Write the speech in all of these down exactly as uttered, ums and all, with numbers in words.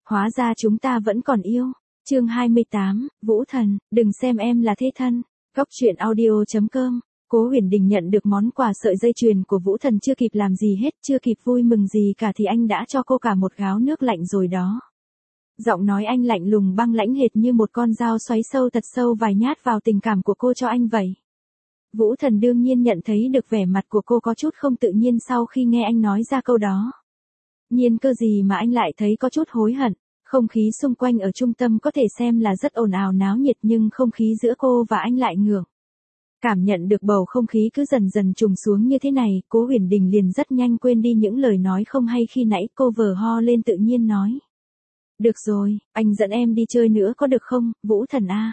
Hóa ra chúng ta vẫn còn yêu. Chương hai mươi tám, Vũ Thần, đừng xem em là thế thân. Góc truyện audio chấm com. Cố Huyền Đình nhận được món quà sợi dây chuyền của Vũ Thần chưa kịp làm gì hết, chưa kịp vui mừng gì cả thì anh đã cho cô cả một gáo nước lạnh rồi đó. Giọng nói anh lạnh lùng băng lãnh hệt như một con dao xoáy sâu thật sâu vài nhát vào tình cảm của cô cho anh vậy. Vũ Thần đương nhiên nhận thấy được vẻ mặt của cô có chút không tự nhiên sau khi nghe anh nói ra câu đó. Nhiên cơ gì mà anh lại thấy có chút hối hận. Không khí xung quanh ở trung tâm có thể xem là rất ồn ào náo nhiệt nhưng không khí giữa cô và anh lại ngược. Cảm nhận được bầu không khí cứ dần dần trùng xuống như thế này, Cố Huyền Đình liền rất nhanh quên đi những lời nói không hay khi nãy. Cô vờ ho lên tự nhiên nói. Được rồi, anh dẫn em đi chơi nữa có được không, Vũ Thần a?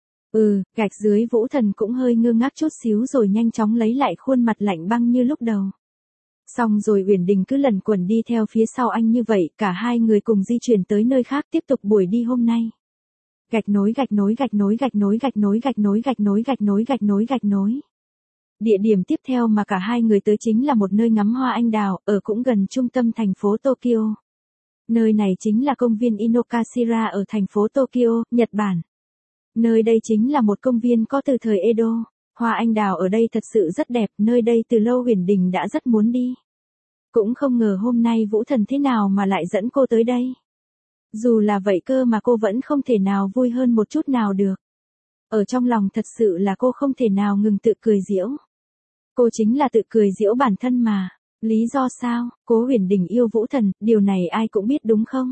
Ừ, gạch dưới Vũ Thần cũng hơi ngơ ngác chút xíu rồi nhanh chóng lấy lại khuôn mặt lạnh băng như lúc đầu. Xong rồi Huyền Đình cứ lẩn quẩn đi theo phía sau anh như vậy, cả hai người cùng di chuyển tới nơi khác tiếp tục buổi đi hôm nay. Gạch nối gạch nối gạch nối gạch nối gạch nối gạch nối gạch nối gạch nối gạch nối gạch nối. Địa điểm tiếp theo mà cả hai người tới chính là một nơi ngắm hoa anh đào, ở cũng gần trung tâm thành phố Tokyo. Nơi này chính là công viên Inokashira ở thành phố Tokyo, Nhật Bản. Nơi đây chính là một công viên có từ thời Edo. Hoa anh đào ở đây thật sự rất đẹp, nơi đây từ lâu Huyền Đình đã rất muốn đi. Cũng không ngờ hôm nay Vũ Thần thế nào mà lại dẫn cô tới đây. Dù là vậy cơ mà cô vẫn không thể nào vui hơn một chút nào được. Ở trong lòng thật sự là cô không thể nào ngừng tự cười giễu. Cô chính là tự cười giễu bản thân mà. Lý do sao? Cố Huyền Đình yêu Vũ Thần, điều này ai cũng biết đúng không?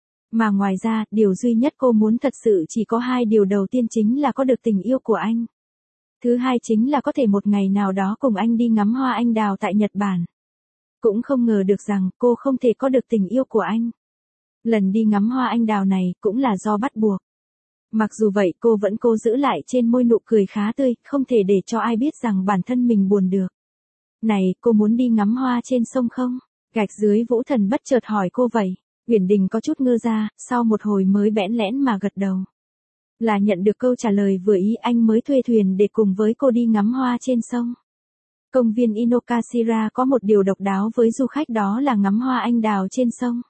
Mà ngoài ra, điều duy nhất cô muốn thật sự chỉ có hai điều. Đầu tiên chính là có được tình yêu của anh. Thứ hai chính là có thể một ngày nào đó cùng anh đi ngắm hoa anh đào tại Nhật Bản. Cũng không ngờ được rằng cô không thể có được tình yêu của anh. Lần đi ngắm hoa anh đào này cũng là do bắt buộc. Mặc dù vậy cô vẫn cố giữ lại trên môi nụ cười khá tươi, không thể để cho ai biết rằng bản thân mình buồn được. Này, cô muốn đi ngắm hoa trên sông không? Gạch dưới Vũ Thần bất chợt hỏi cô vậy. Huyền Đình có chút ngơ ra, sau một hồi mới bẽn lẽn mà gật đầu. Là nhận được câu trả lời vừa ý anh mới thuê thuyền để cùng với cô đi ngắm hoa trên sông. Công viên Inokashira có một điều độc đáo với du khách đó là ngắm hoa anh đào trên sông.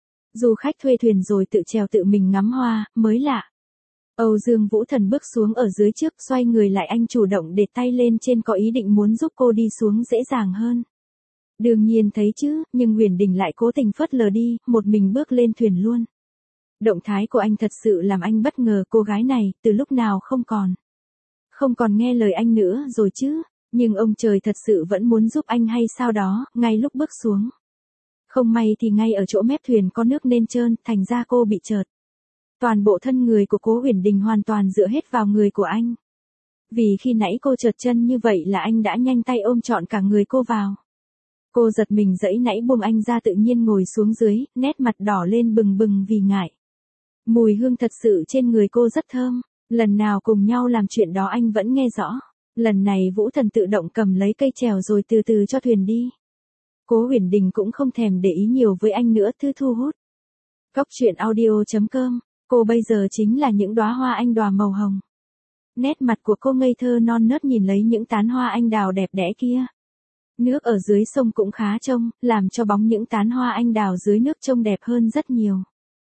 Du khách thuê thuyền rồi tự chèo tự mình ngắm hoa, mới lạ. Âu Dương Vũ Thần bước xuống ở dưới trước, xoay người lại anh chủ động để tay lên trên có ý định muốn giúp cô đi xuống dễ dàng hơn. Đương nhiên thấy chứ, nhưng Huyền Đình lại cố tình phớt lờ đi, một mình bước lên thuyền luôn. Động thái của anh thật sự làm anh bất ngờ, cô gái này, từ lúc nào không còn. Không còn nghe lời anh nữa rồi chứ, nhưng ông trời thật sự vẫn muốn giúp anh hay sao đó, ngay lúc bước xuống. Không may thì ngay ở chỗ mép thuyền có nước nên trơn, thành ra cô bị trượt. Toàn bộ thân người của Cố Huyền Đình hoàn toàn dựa hết vào người của anh. Vì khi nãy cô trượt chân như vậy là anh đã nhanh tay ôm trọn cả người cô vào. Cô giật mình giãy nãy buông anh ra tự nhiên ngồi xuống dưới, nét mặt đỏ lên bừng bừng vì ngại. Mùi hương thật sự trên người cô rất thơm, lần nào cùng nhau làm chuyện đó anh vẫn nghe rõ. Lần này Vũ Thần tự động cầm lấy cây chèo rồi từ từ cho thuyền đi. Cố Huyền Đình cũng không thèm để ý nhiều với anh nữa, thư thu hút. Góc truyện audio chấm com, cô bây giờ chính là những đóa hoa anh đào màu hồng. Nét mặt của cô ngây thơ non nớt nhìn lấy những tán hoa anh đào đẹp đẽ kia. Nước ở dưới sông cũng khá trông, làm cho bóng những tán hoa anh đào dưới nước trông đẹp hơn rất nhiều.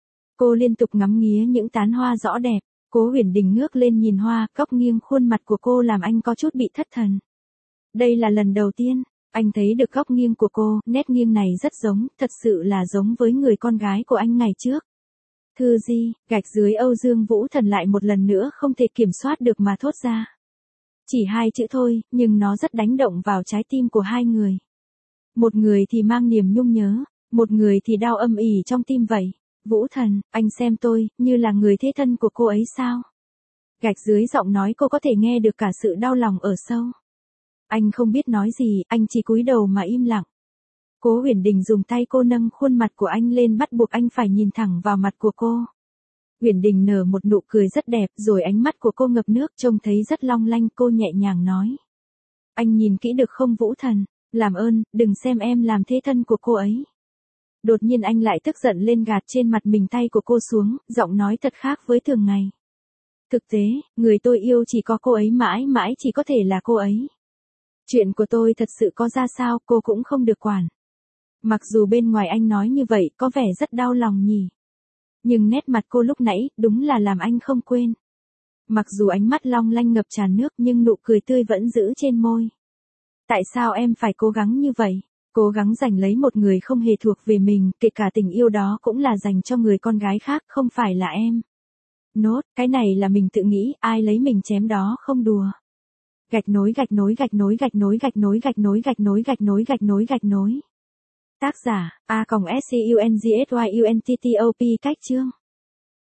Cô liên tục ngắm nghía những tán hoa rõ đẹp. Cố Huyền Đình ngước lên nhìn hoa, góc nghiêng khuôn mặt của cô làm anh có chút bị thất thần. Đây là lần đầu tiên, anh thấy được góc nghiêng của cô, nét nghiêng này rất giống, thật sự là giống với người con gái của anh ngày trước. Thư Di, gạch dưới Âu Dương Vũ Thần lại một lần nữa không thể kiểm soát được mà thốt ra. Chỉ hai chữ thôi, nhưng nó rất đánh động vào trái tim của hai người. Một người thì mang niềm nhung nhớ, một người thì đau âm ỉ trong tim vậy. Vũ Thần, anh xem tôi, như là người thế thân của cô ấy sao? Gạch dưới giọng nói cô có thể nghe được cả sự đau lòng ở sâu. Anh không biết nói gì, anh chỉ cúi đầu mà im lặng. Cố Huyền Đình dùng tay cô nâng khuôn mặt của anh lên bắt buộc anh phải nhìn thẳng vào mặt của cô. Huyền Đình nở một nụ cười rất đẹp rồi ánh mắt của cô ngập nước trông thấy rất long lanh, cô nhẹ nhàng nói. Anh nhìn kỹ được không Vũ Thần, làm ơn, đừng xem em làm thế thân của cô ấy. Đột nhiên anh lại tức giận lên gạt trên mặt mình tay của cô xuống, giọng nói thật khác với thường ngày. Thực tế, người tôi yêu chỉ có cô ấy, mãi mãi chỉ có thể là cô ấy. Chuyện của tôi thật sự có ra sao cô cũng không được quản. Mặc dù bên ngoài anh nói như vậy có vẻ rất đau lòng nhỉ. Nhưng nét mặt cô lúc nãy, đúng là làm anh không quên. Mặc dù ánh mắt long lanh ngập tràn nước nhưng nụ cười tươi vẫn giữ trên môi. Tại sao em phải cố gắng như vậy? Cố gắng giành lấy một người không hề thuộc về mình, kể cả tình yêu đó cũng là dành cho người con gái khác, không phải là em. Nốt, cái này là mình tự nghĩ, ai lấy mình chém đó không đùa. Gạch nối gạch nối gạch nối gạch nối gạch nối gạch nối gạch nối gạch nối gạch nối gạch nối. Tác giả, A S C U N G S Y U N T T O P cách chương.